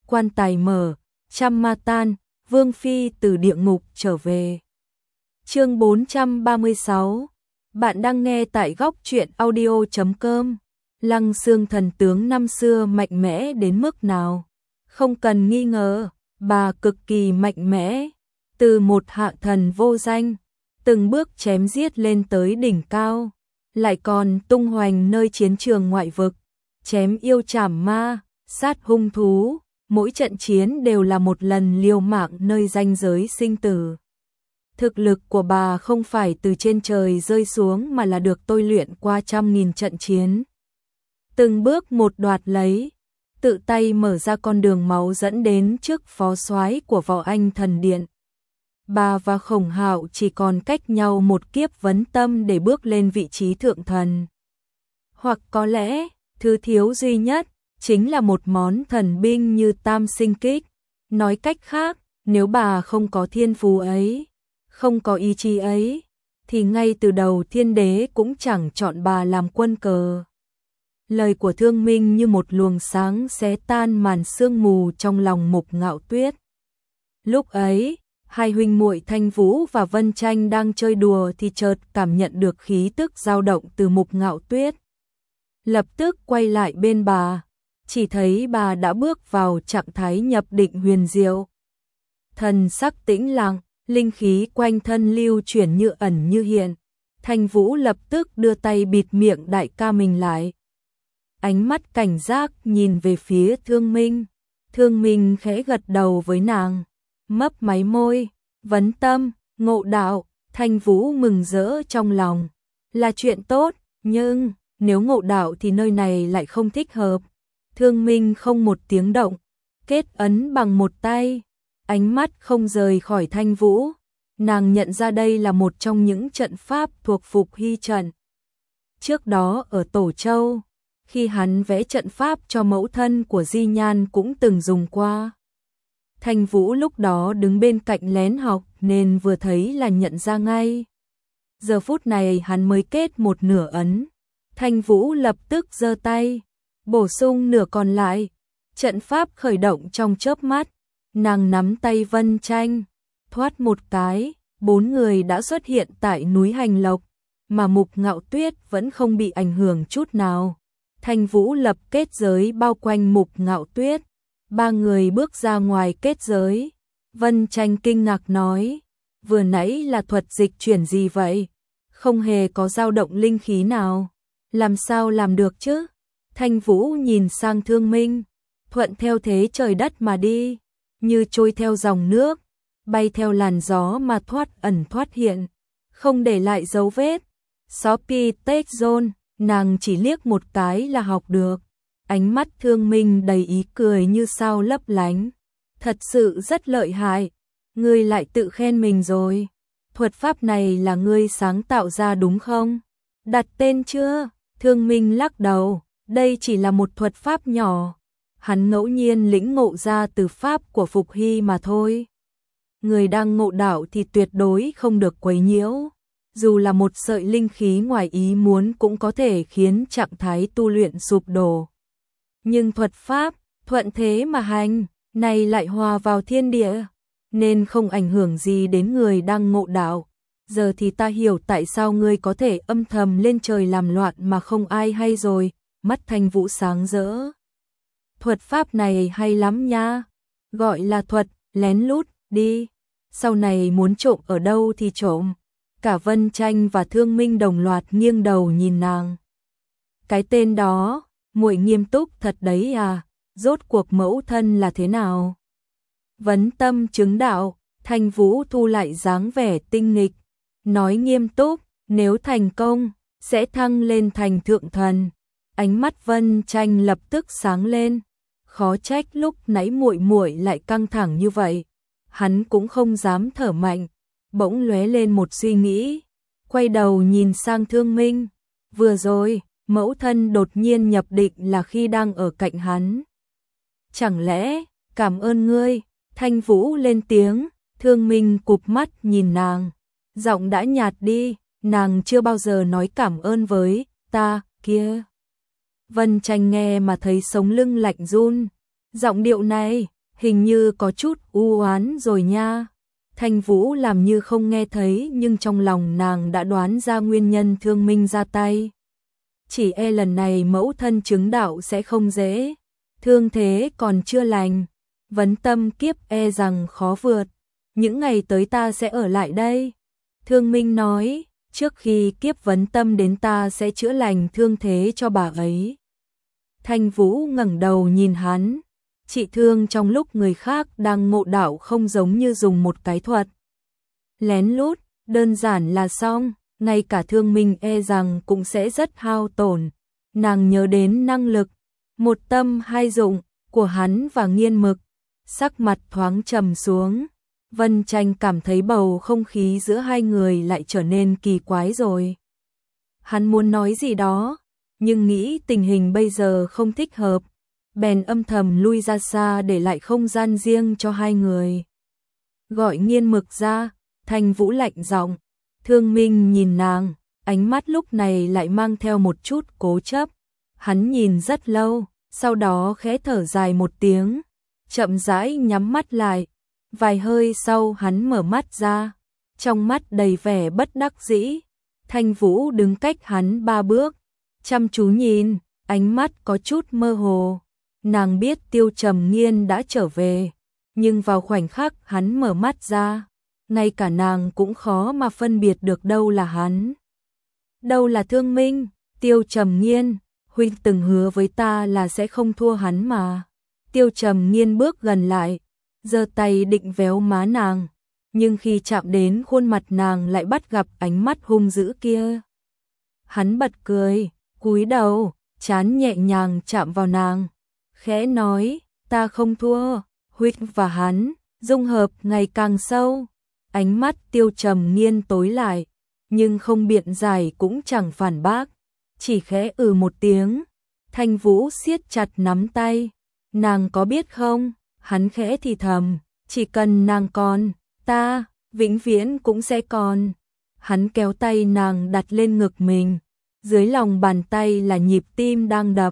quan tài mở, trăm ma tan, Vương Phi từ địa ngục trở về. Chương 436. Bạn đang nghe tại góc truyện audio.com. Lăng Xương thần tướng năm xưa mạnh mẽ đến mức nào? Không cần nghi ngờ, bà cực kỳ mạnh mẽ. Từ một hạ thần vô danh, từng bước chém giết lên tới đỉnh cao, lại còn tung hoành nơi chiến trường ngoại vực, chém yêu trảm ma, sát hung thú, mỗi trận chiến đều là một lần liều mạng nơi ranh giới sinh tử. Thực lực của bà không phải từ trên trời rơi xuống mà là được tôi luyện qua trăm nghìn trận chiến. Từng bước một đoạt lấy, tự tay mở ra con đường máu dẫn đến trước phó soái của Võ Anh Thần Điện. Bà và Khổng Hạo chỉ còn cách nhau một kiếp vấn tâm để bước lên vị trí thượng thần. Hoặc có lẽ, thứ thiếu duy nhất chính là một món thần binh như Tam Sinh Kích. Nói cách khác, nếu bà không có thiên phú ấy, không có ý chí ấy, thì ngay từ đầu thiên đế cũng chẳng chọn bà làm quân cờ. Lời của Thương Minh như một luồng sáng xé tan màn sương mù trong lòng Mục Ngạo Tuyết. Lúc ấy, hai huynh muội Thanh Vũ và Vân Tranh đang chơi đùa thì chợt cảm nhận được khí tức dao động từ Mục Ngạo Tuyết. Lập tức quay lại bên bà, chỉ thấy bà đã bước vào trạng thái nhập định huyền diệu. Thần sắc tĩnh lặng, linh khí quanh thân lưu chuyển như ẩn như hiện. Thanh Vũ lập tức đưa tay bịt miệng đại ca mình lại. Ánh mắt cảnh giác nhìn về phía Thương Minh. Thương Minh khẽ gật đầu với nàng, mấp máy môi, vấn tâm, ngộ đạo. Thanh Vũ mừng rỡ trong lòng. Là chuyện tốt, nhưng nếu ngộ đạo thì nơi này lại không thích hợp. Thương Minh không một tiếng động, kết ấn bằng một tay, ánh mắt không rời khỏi Thanh Vũ. Nàng nhận ra đây là một trong những trận pháp thuộc Phục Hy trận. Trước đó ở Tổ Châu, khi hắn vẽ trận pháp cho mẫu thân của Di Nhan cũng từng dùng qua. Thanh Vũ lúc đó đứng bên cạnh lén học nên vừa thấy là nhận ra ngay. Giờ phút này hắn mới kết một nửa ấn. Thanh Vũ lập tức giơ tay, bổ sung nửa còn lại. Trận pháp khởi động trong chớp mắt, nàng nắm tay Vân Tranh, thoát một cái, 4 người đã xuất hiện tại núi Hành Lộc, mà Mục Ngạo Tuyết vẫn không bị ảnh hưởng chút nào. Thanh Vũ lập kết giới bao quanh Mục Ngạo Tuyết, 3 người bước ra ngoài kết giới. Vân Tranh kinh ngạc nói, vừa nãy là thuật dịch chuyển gì vậy? Không hề có dao động linh khí nào, làm sao làm được chứ? Thanh Vũ nhìn sang Thương Minh, thuận theo thế trời đất mà đi, như trôi theo dòng nước, bay theo làn gió mà thoát ẩn thoát hiện, không để lại dấu vết. Sophie Tech Zone, nàng chỉ liếc một cái là học được. Ánh mắt Thương Minh đầy ý cười như sao lấp lánh. Thật sự rất lợi hại, ngươi lại tự khen mình rồi. Thuật pháp này là ngươi sáng tạo ra đúng không? Đặt tên chưa? Thương Minh lắc đầu, đây chỉ là một thuật pháp nhỏ. Hắn ngẫu nhiên lĩnh ngộ ra từ pháp của Phục Hy mà thôi. Người đang ngộ đạo thì tuyệt đối không được quấy nhiễu. Dù là một sợi linh khí ngoài ý muốn cũng có thể khiến trạng thái tu luyện sụp đổ. Nhưng thuật pháp, thuận thế mà hành, này lại hòa vào thiên địa, nên không ảnh hưởng gì đến người đang ngộ đạo. Giờ thì ta hiểu tại sao ngươi có thể âm thầm lên trời làm loạn mà không ai hay rồi. Mắt Thanh Vũ sáng rỡ. Thuật pháp này hay lắm nha. Gọi là thuật lén lút đi. Sau này muốn trộm ở đâu thì trộm. Cả Vân Tranh và Thương Minh đồng loạt nghiêng đầu nhìn nàng. Cái tên đó, muội nghiêm túc thật đấy à, rốt cuộc mẫu thân là thế nào? Vấn tâm chứng đạo, Thanh Vũ thu lại dáng vẻ tinh nghịch, nói nghiêm túc, nếu thành công, sẽ thăng lên thành thượng thần. Ánh mắt Vân Tranh lập tức sáng lên, khó trách lúc nãy muội muội lại căng thẳng như vậy. Hắn cũng không dám thở mạnh, bỗng lóe lên một suy nghĩ, quay đầu nhìn sang Thương Minh. Vừa rồi, mẫu thân đột nhiên nhập định là khi đang ở cạnh hắn. Chẳng lẽ, cảm ơn ngươi, Thanh Vũ lên tiếng. Thương Minh cụp mắt nhìn nàng, giọng đã nhạt đi, nàng chưa bao giờ nói cảm ơn với ta kia. Vân Tranh nghe mà thấy sống lưng lạnh run, giọng điệu này hình như có chút u oán rồi nha. Thanh Vũ làm như không nghe thấy nhưng trong lòng nàng đã đoán ra nguyên nhân Thương Minh ra tay. Chỉ e lần này mẫu thân chứng đạo sẽ không dễ, thương thế còn chưa lành, vấn tâm kiếp e rằng khó vượt, những ngày tới ta sẽ ở lại đây. Thương Minh nói, trước khi kiếp vấn tâm đến ta sẽ chữa lành thương thế cho bà ấy. Thanh Vũ ngẩng đầu nhìn hắn, trị thương trong lúc người khác đang ngộ đạo không giống như dùng một cái thuật lén lút, đơn giản là xong, ngay cả Thương Minh e rằng cũng sẽ rất hao tổn. Nàng nhớ đến năng lực, một tâm hai dụng của hắn và Nghiên Mực, sắc mặt thoáng trầm xuống. Vân Tranh cảm thấy bầu không khí giữa hai người lại trở nên kỳ quái rồi. Hắn muốn nói gì đó, nhưng nghĩ tình hình bây giờ không thích hợp, bèn âm thầm lui ra xa để lại không gian riêng cho hai người. Gọi Nghiên Mực ra, Thanh Vũ lạnh giọng. Thương Minh nhìn nàng, ánh mắt lúc này lại mang theo một chút cố chấp. Hắn nhìn rất lâu, sau đó khẽ thở dài một tiếng, chậm rãi nhắm mắt lại. Vài hơi sau hắn mở mắt ra, trong mắt đầy vẻ bất đắc dĩ. Thanh Vũ đứng cách hắn 3 bước, chăm chú nhìn, ánh mắt có chút mơ hồ. Nàng biết Tiêu Trầm Nghiên đã trở về, nhưng vào khoảnh khắc hắn mở mắt ra, ngay cả nàng cũng khó mà phân biệt được đâu là hắn, đâu là Thương Minh. Tiêu Trầm Nghiên, huynh từng hứa với ta là sẽ không thua hắn mà. Tiêu Trầm Nghiên bước gần lại, giơ tay định véo má nàng, nhưng khi chạm đến khuôn mặt nàng lại bắt gặp ánh mắt hung dữ kia. Hắn bật cười, cúi đầu, trán nhẹ nhàng chạm vào nàng, khẽ nói, ta không thua. Huynh và hắn dung hợp ngày càng sâu. Ánh mắt Tiêu Trầm Nghiên tối lại, nhưng không biện giải cũng chẳng phản bác, chỉ khẽ một tiếng. Thanh Vũ siết chặt nắm tay, nàng có biết không? Hắn khẽ thì thầm, chỉ cần nàng còn, ta vĩnh viễn cũng sẽ còn. Hắn kéo tay nàng đặt lên ngực mình, dưới lòng bàn tay là nhịp tim đang đập,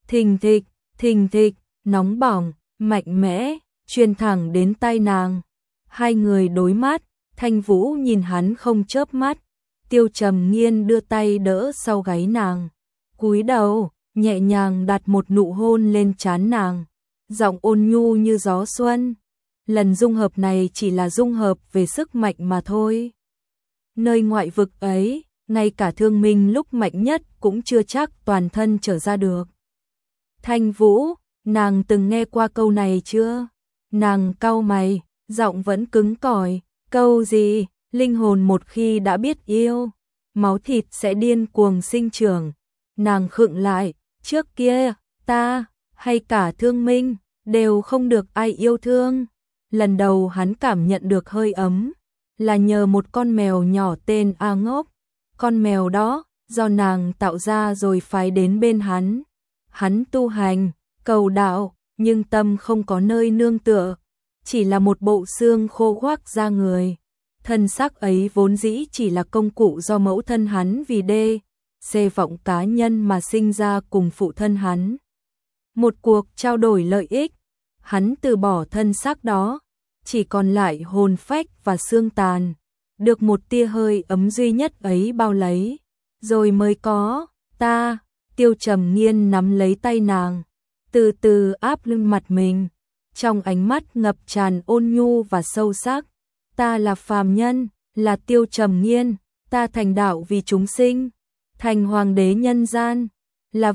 thình thịch, nóng bỏng, mạnh mẽ, truyền thẳng đến tai nàng. Hai người đối mắt, Thanh Vũ nhìn hắn không chớp mắt. Tiêu Trầm Nghiên đưa tay đỡ sau gáy nàng, cúi đầu, nhẹ nhàng đặt một nụ hôn lên trán nàng, giọng ôn nhu như gió xuân. Lần dung hợp này chỉ là dung hợp về sức mạnh mà thôi. Nơi ngoại vực ấy, ngay cả Thương Minh lúc mạnh nhất cũng chưa chắc toàn thân trở ra được. Thanh Vũ, nàng từng nghe qua câu này chưa? Nàng cau mày, giọng vẫn cứng cỏi. Câu gì? Linh hồn một khi đã biết yêu, máu thịt sẽ điên cuồng sinh trưởng. Nàng khựng lại, trước kia, ta, hay cả Thương Minh, đều không được ai yêu thương. Lần đầu hắn cảm nhận được hơi ấm, là nhờ một con mèo nhỏ tên A Ngốc. Con mèo đó, do nàng tạo ra rồi phái đến bên hắn. Hắn tu hành, cầu đạo, nhưng tâm không có nơi nương tựa, chỉ là một bộ xương khô khoác da người. Thân xác ấy vốn dĩ chỉ là công cụ do mẫu thân hắn vì xê vọng cá nhân mà sinh ra cùng phụ thân hắn. Một cuộc trao đổi lợi ích, hắn từ bỏ thân xác đó, chỉ còn lại hồn phách và xương tàn, được một tia hơi ấm duy nhất ấy bao lấy, rồi mới có ta. Tiêu Trầm Nghiên nắm lấy tay nàng, từ từ áp lưng mặt mình, trong ánh mắt ngập tràn ôn nhu và sâu sắc. Ta là phàm nhân, là Tiêu Trầm Nghiên, ta thành đạo vì chúng sinh, thành hoàng đế nhân gian, là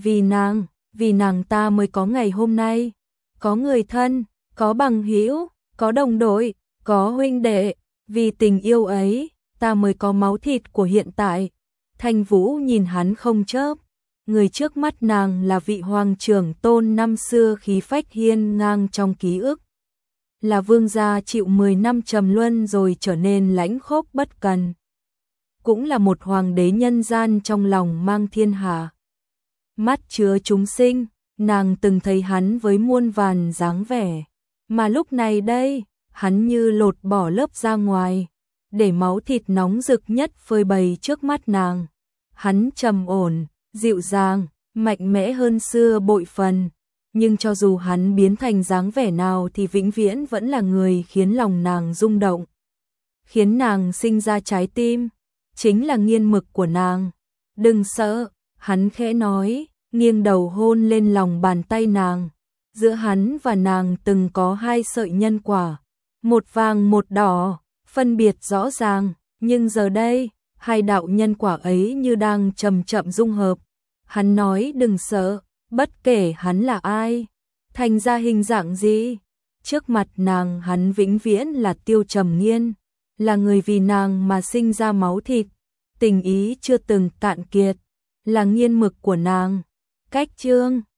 vì nàng ta mới có ngày hôm nay, có người thân, có bằng hữu, có đồng đội, có huynh đệ, vì tình yêu ấy, ta mới có máu thịt của hiện tại. Thanh Vũ nhìn hắn không chớp, người trước mắt nàng là vị hoàng trưởng tôn năm xưa khí phách hiên ngang trong ký ức. Là vương gia chịu 10 năm trầm luân rồi trở nên lãnh khốc bất cần. Cũng là một hoàng đế nhân gian trong lòng mang thiên hạ. Mắt chứa chúng sinh, nàng từng thấy hắn với muôn vàn dáng vẻ. Mà lúc này đây, hắn như lột bỏ lớp ra ngoài, để máu thịt nóng rực nhất phơi bày trước mắt nàng. Hắn trầm ổn, dịu dàng, mạnh mẽ hơn xưa bội phần. nhưng cho dù hắn biến thành dáng vẻ nào thì vĩnh viễn vẫn là người khiến lòng nàng rung động, khiến nàng sinh ra trái tim, chính là nghiên mực của nàng. Đừng sợ, hắn khẽ nói, nghiêng đầu hôn lên lòng bàn tay nàng. Giữa hắn và nàng từng có 2 sợi nhân quả, một vàng một đỏ, phân biệt rõ ràng, nhưng giờ đây, 2 đạo nhân quả ấy như đang chậm chậm dung hợp. Hắn nói đừng sợ, bất kể hắn là ai, thành ra hình dạng gì, trước mặt nàng hắn vĩnh viễn là Tiêu Trầm Nghiên, là người vì nàng mà sinh ra máu thịt, tình ý chưa từng cạn kiệt, là nghiên mực của nàng. Cách chương